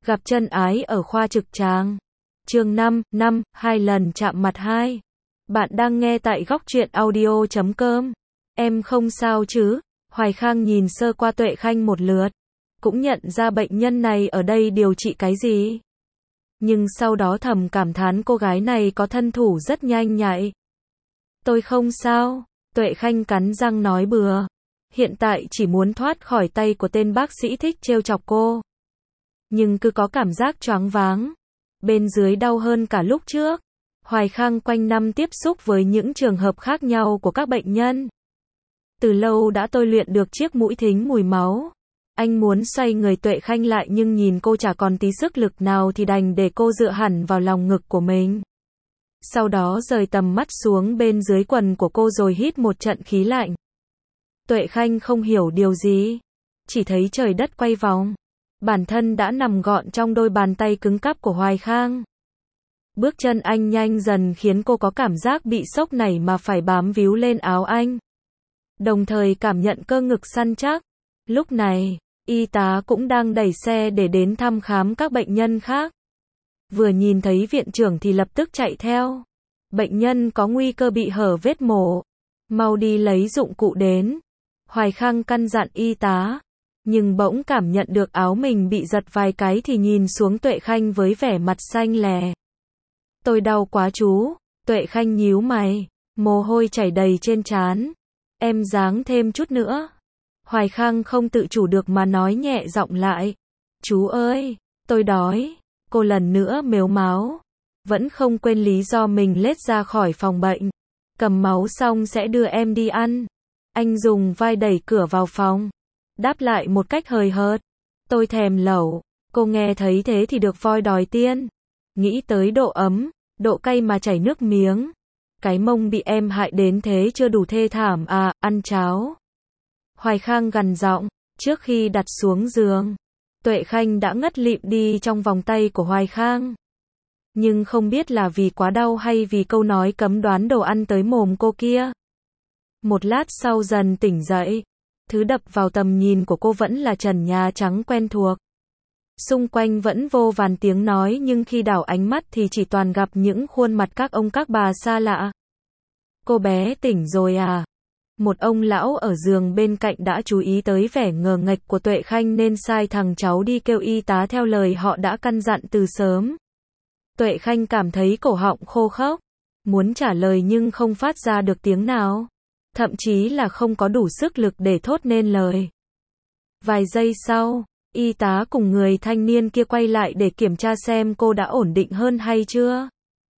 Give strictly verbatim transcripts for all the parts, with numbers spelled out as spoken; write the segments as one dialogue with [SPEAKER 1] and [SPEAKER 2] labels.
[SPEAKER 1] Gặp chân ái ở khoa trực tràng. Chương năm, năm, hai lần chạm mặt hai. Bạn đang nghe tại góc truyện audio chấm com. Em không sao chứ? Hoài Khang nhìn sơ qua Tuệ Khanh một lượt, cũng nhận ra bệnh nhân này ở đây điều trị cái gì. Nhưng sau đó thầm cảm thán cô gái này có thân thủ rất nhanh nhạy. Tôi không sao, Tuệ Khanh cắn răng nói bừa. Hiện tại chỉ muốn thoát khỏi tay của tên bác sĩ thích trêu chọc cô. Nhưng cứ có cảm giác choáng váng. Bên dưới đau hơn cả lúc trước. Hoài Khang quanh năm tiếp xúc với những trường hợp khác nhau của các bệnh nhân. Từ lâu đã tôi luyện được chiếc mũi thính mùi máu. Anh muốn xoay người Tuệ Khanh lại nhưng nhìn cô chả còn tí sức lực nào thì đành để cô dựa hẳn vào lòng ngực của mình. Sau đó rời tầm mắt xuống bên dưới quần của cô rồi hít một trận khí lạnh. Tuệ Khanh không hiểu điều gì. Chỉ thấy trời đất quay vòng. Bản thân đã nằm gọn trong đôi bàn tay cứng cáp của Hoài Khang. Bước chân anh nhanh dần khiến cô có cảm giác bị sốc nảy mà phải bám víu lên áo anh. Đồng thời cảm nhận cơ ngực săn chắc. Lúc này, y tá cũng đang đẩy xe để đến thăm khám các bệnh nhân khác. Vừa nhìn thấy viện trưởng thì lập tức chạy theo. Bệnh nhân có nguy cơ bị hở vết mổ. Mau đi lấy dụng cụ đến. Hoài Khang căn dặn y tá. Nhưng bỗng cảm nhận được áo mình bị giật vài cái thì nhìn xuống Tuệ Khanh với vẻ mặt xanh lè. Tôi đau quá chú. Tuệ Khanh nhíu mày. Mồ hôi chảy đầy trên trán. Em ráng thêm chút nữa. Hoài Khang không tự chủ được mà nói nhẹ giọng lại. Chú ơi, tôi đói. Cô lần nữa mếu máo. Vẫn không quên lý do mình lết ra khỏi phòng bệnh. Cầm máu xong sẽ đưa em đi ăn. Anh dùng vai đẩy cửa vào phòng. Đáp lại một cách hời hợt. Tôi thèm lẩu. Cô nghe thấy thế thì được voi đòi tiên. Nghĩ tới độ ấm, độ cay mà chảy nước miếng. Cái mông bị em hại đến thế chưa đủ thê thảm à, ăn cháo. Hoài Khang gằn giọng, trước khi đặt xuống giường. Tuệ Khanh đã ngất lịm đi trong vòng tay của Hoài Khang. Nhưng không biết là vì quá đau hay vì câu nói cấm đoán đồ ăn tới mồm cô kia. Một lát sau dần tỉnh dậy. Thứ đập vào tầm nhìn của cô vẫn là trần nhà trắng quen thuộc. Xung quanh vẫn vô vàn tiếng nói nhưng khi đảo ánh mắt thì chỉ toàn gặp những khuôn mặt các ông các bà xa lạ. Cô bé tỉnh rồi à? Một ông lão ở giường bên cạnh đã chú ý tới vẻ ngờ nghệch của Tuệ Khanh nên sai thằng cháu đi kêu y tá theo lời họ đã căn dặn từ sớm. Tuệ Khanh cảm thấy cổ họng khô khốc, muốn trả lời nhưng không phát ra được tiếng nào. Thậm chí là không có đủ sức lực để thốt nên lời. Vài giây sau, y tá cùng người thanh niên kia quay lại để kiểm tra xem cô đã ổn định hơn hay chưa.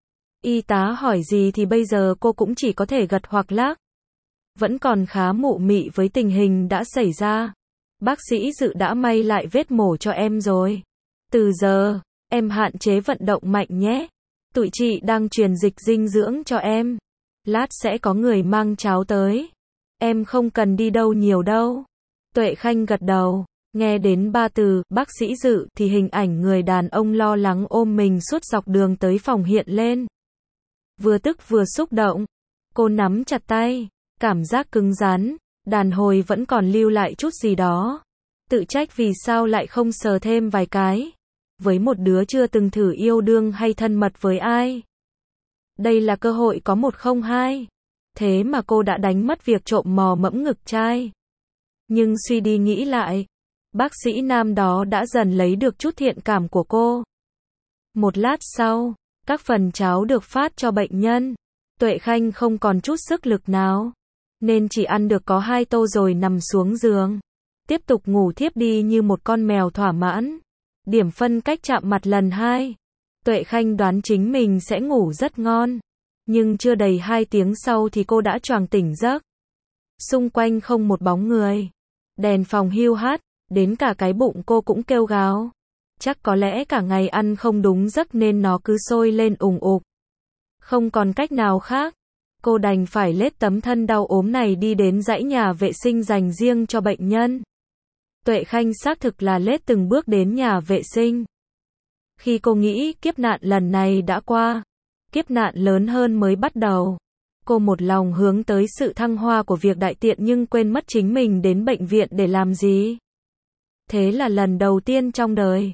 [SPEAKER 1] Y tá hỏi gì thì bây giờ cô cũng chỉ có thể gật hoặc lắc. Vẫn còn khá mụ mị với tình hình đã xảy ra. Bác sĩ Dự đã may lại vết mổ cho em rồi. Từ giờ, em hạn chế vận động mạnh nhé. Tụi chị đang truyền dịch dinh dưỡng cho em. Lát sẽ có người mang cháo tới. Em không cần đi đâu nhiều đâu. Tuệ Khanh gật đầu. Nghe đến ba từ, bác sĩ Dự thì hình ảnh người đàn ông lo lắng ôm mình suốt dọc đường tới phòng hiện lên. Vừa tức vừa xúc động. Cô nắm chặt tay. Cảm giác cứng rắn. Đàn hồi vẫn còn lưu lại chút gì đó. Tự trách vì sao lại không sờ thêm vài cái. Với một đứa chưa từng thử yêu đương hay thân mật với ai. Đây là cơ hội có một không hai. Thế mà cô đã đánh mất việc trộm mò mẫm ngực trai. Nhưng suy đi nghĩ lại. Bác sĩ nam đó đã dần lấy được chút thiện cảm của cô. Một lát sau, các phần cháo được phát cho bệnh nhân. Tuệ Khanh không còn chút sức lực nào. Nên chỉ ăn được có hai tô rồi nằm xuống giường. Tiếp tục ngủ thiếp đi như một con mèo thỏa mãn. Điểm phân cách chạm mặt lần hai. Tuệ Khanh đoán chính mình sẽ ngủ rất ngon. Nhưng chưa đầy hai tiếng sau thì cô đã choàng tỉnh giấc. Xung quanh không một bóng người. Đèn phòng hiu hắt, đến cả cái bụng cô cũng kêu gào. Chắc có lẽ cả ngày ăn không đúng giấc nên nó cứ sôi lên ùng ục. Không còn cách nào khác. Cô đành phải lết tấm thân đau ốm này đi đến dãy nhà vệ sinh dành riêng cho bệnh nhân. Tuệ Khanh xác thực là lết từng bước đến nhà vệ sinh. Khi cô nghĩ kiếp nạn lần này đã qua, kiếp nạn lớn hơn mới bắt đầu. Cô một lòng hướng tới sự thăng hoa của việc đại tiện nhưng quên mất chính mình đến bệnh viện để làm gì. Thế là lần đầu tiên trong đời,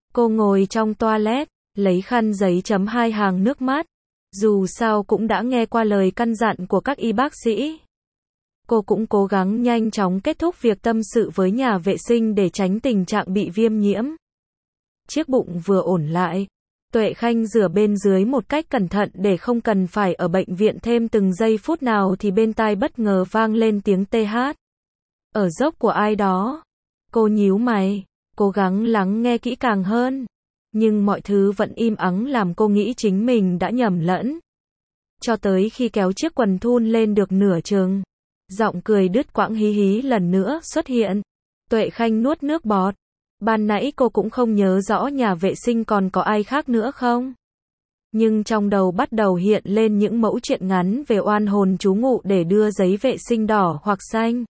[SPEAKER 1] Cô ngồi trong toilet, lấy khăn giấy chấm hai hàng nước mắt. Dù sao cũng đã nghe qua lời căn dặn của các y bác sĩ. Cô cũng cố gắng nhanh chóng kết thúc việc tâm sự với nhà vệ sinh để tránh tình trạng bị viêm nhiễm. Chiếc bụng vừa ổn lại, Tuệ Khanh rửa bên dưới một cách cẩn thận để không cần phải ở bệnh viện thêm từng giây phút nào thì bên tai bất ngờ vang lên tiếng tê hát. Ở dốc của ai đó. Cô nhíu mày, cố gắng lắng nghe kỹ càng hơn. Nhưng mọi thứ vẫn im ắng làm cô nghĩ chính mình đã nhầm lẫn. Cho tới khi kéo chiếc quần thun lên được nửa chừng, giọng cười đứt quãng hí hí lần nữa xuất hiện. Tuệ Khanh nuốt nước bọt. Ban nãy cô cũng không nhớ rõ nhà vệ sinh còn có ai khác nữa không. Nhưng trong đầu bắt đầu hiện lên những mẫu truyện ngắn về oan hồn trú ngụ để đưa giấy vệ sinh đỏ hoặc xanh.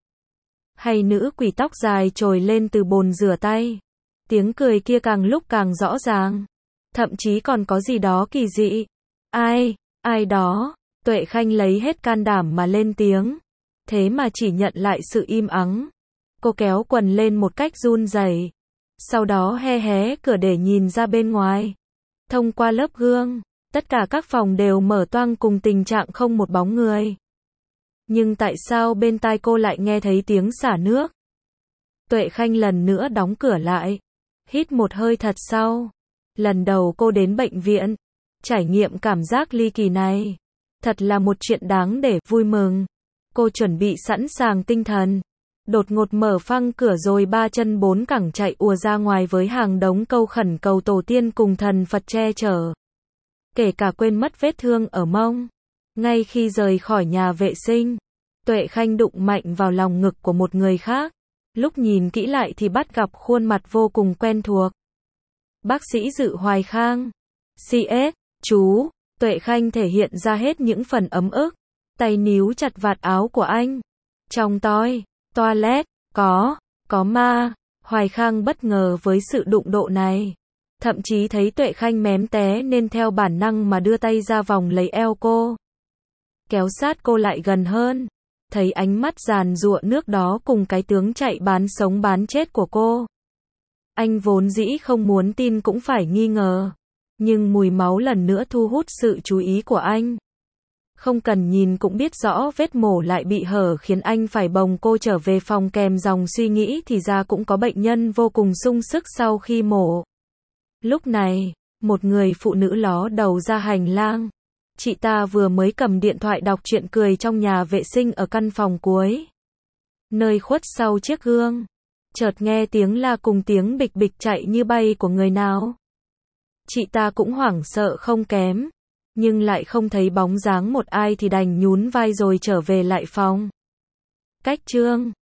[SPEAKER 1] Hay nữ quỷ tóc dài trồi lên từ bồn rửa tay. Tiếng cười kia càng lúc càng rõ ràng. Thậm chí còn có gì đó kỳ dị. Ai, ai đó. Tuệ Khanh lấy hết can đảm mà lên tiếng. Thế mà chỉ nhận lại sự im ắng. Cô kéo quần lên một cách run rẩy. Sau đó hé hé cửa để nhìn ra bên ngoài. Thông qua lớp gương, tất cả các phòng đều mở toang cùng tình trạng không một bóng người. Nhưng tại sao bên tai cô lại nghe thấy tiếng xả nước? Tuệ Khanh lần nữa đóng cửa lại. Hít một hơi thật sâu. Lần đầu cô đến bệnh viện. Trải nghiệm cảm giác ly kỳ này. Thật là một chuyện đáng để vui mừng. Cô chuẩn bị sẵn sàng tinh thần. Đột ngột mở phăng cửa rồi ba chân bốn cẳng chạy ùa ra ngoài với hàng đống câu khẩn cầu tổ tiên cùng thần Phật che chở. Kể cả quên mất vết thương ở mông. Ngay khi rời khỏi nhà vệ sinh, Tuệ Khanh đụng mạnh vào lòng ngực của một người khác. Lúc nhìn kỹ lại thì bắt gặp khuôn mặt vô cùng quen thuộc. Bác sĩ Dự Hoài Khang. xê ét, chú. Tuệ Khanh thể hiện ra hết những phần ấm ức. Tay níu chặt vạt áo của anh. Trong toi, toilet, có, có ma. Hoài Khang bất ngờ với sự đụng độ này. Thậm chí thấy Tuệ Khanh mém té nên theo bản năng mà đưa tay ra vòng lấy eo cô. Kéo sát cô lại gần hơn. Thấy ánh mắt giàn giụa nước đó cùng cái tướng chạy bán sống bán chết của cô. Anh vốn dĩ không muốn tin cũng phải nghi ngờ. Nhưng mùi máu lần nữa thu hút sự chú ý của anh. Không cần nhìn cũng biết rõ vết mổ lại bị hở khiến anh phải bồng cô trở về phòng kèm dòng suy nghĩ thì ra cũng có bệnh nhân vô cùng sung sức sau khi mổ. Lúc này, một người phụ nữ ló đầu ra hành lang. Chị ta vừa mới cầm điện thoại đọc truyện cười trong nhà vệ sinh ở căn phòng cuối. Nơi khuất sau chiếc gương. Chợt nghe tiếng la cùng tiếng bịch bịch chạy như bay của người nào. Chị ta cũng hoảng sợ không kém. Nhưng lại không thấy bóng dáng một ai thì đành nhún vai rồi trở về lại phòng. Cách chương